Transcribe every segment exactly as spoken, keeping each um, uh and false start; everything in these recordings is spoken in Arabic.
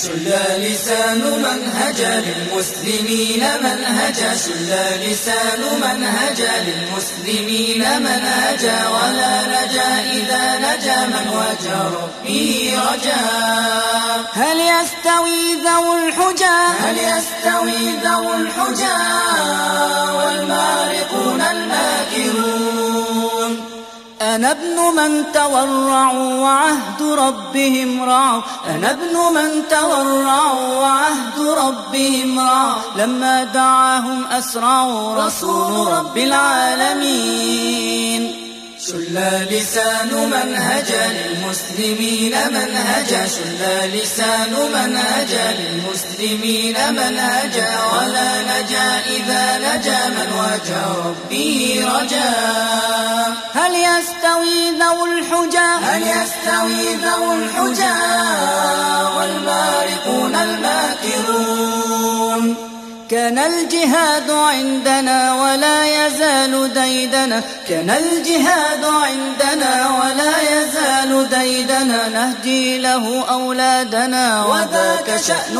شل لسان منهجا للمسلمين منهجا شل لسان منهجا للمسلمين منهجا ولا نجا إذا نجا من وجه ربه رجا. هل يستوي ذو الحجى هل يستوي ذو الحجى والمارقون الماكرون. أنا ابن من تورعوا وعهد ربهم رعوا أنا ابن من تورعوا وعهد ربهم رعوا لما دعاهم أسرعوا رسول رب العالمين. شل لسان منهجا للمسلمين منهجا شل لسان منهجا للمسلمين منهجا ولا نجا إذا نجا من وجه ربه رجا. هل يستوي ذو الحجى هل يستوي ذو الحجى والمارقون الماكرون. كان الجهاد عندنا ولا يزال ديدنا كان الجهاد عندنا ولا يزال ديدنا نهدي له أولادنا وذاك شأن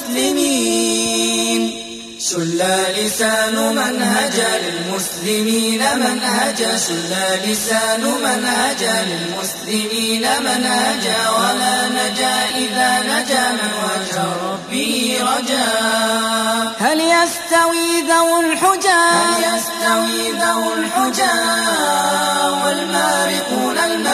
المسلمين. شل لسان منهجا للمسلمين منهجا شل لسان منهجا للمسلمين منهجا ولا نجا إذا نجا من وجه ربه رجا. هل يستوي ذو الحجى هل يستوي ذو الحجى والمارقون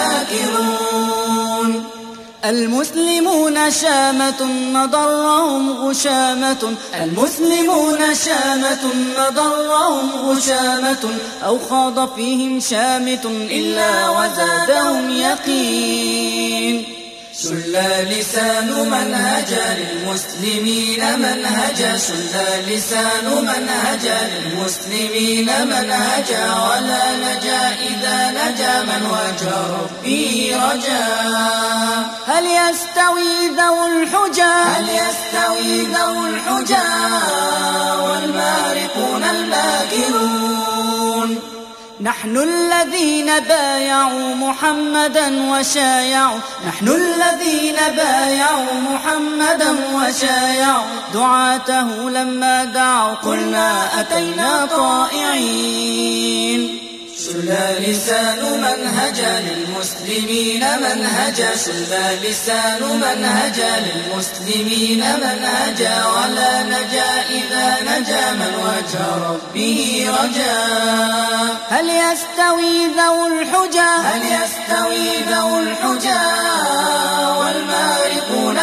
الماكرون. المسلمون شامة مضرهم غشامة المسلمون شامة مضرهم غشامة أو خاض فيهم شامت إلا وزادهم يقين. شل لسان منهجا للمسلمين منهجا شل لسان منهجا للمسلمين منهجا ولا نجا إذا نجا من وجه ربه رجا. هل يستوي ذو الحجى هل يستوي ذو الحجى والمارقون الماكرون. نحن الذين بايعوا محمدا وشايعوا نحن الذين بايعوا محمدا وشايعوا دعاته لما دعوا قلنا أتينا طائعين. شل لسان منهجا للمسلمين منهجا شل لسان منهجا للمسلمين منهجا ولا نجا إذا نجا من وجه ربه رجا. هل يستوي ذو الحجى هل يستوي ذو الحجى والمارقون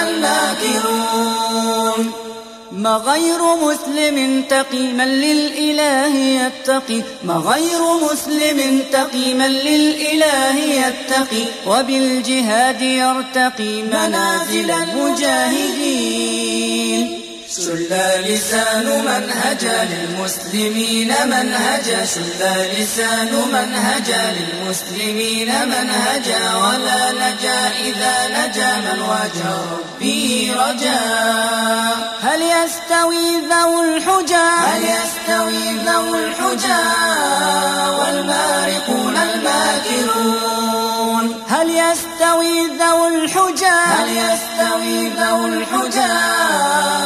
الماكرون. ما غير مسلم تقي من للإله يتقي ما غير مسلم تقي من للإله يتقي وبالجهاد يرتقي منازل المجاهدين. شل لسان منهجا للمسلمين منهجا شل لسان منهجا للمسلمين منهجا ولا نجا إذا نجا من وجه ربه رجا. هل يستوي ذو الحجى هل يستوي ذو الحجى والمارقون الماكرون. هل يستوي ذو الحجى هل يستوي ذو الحجى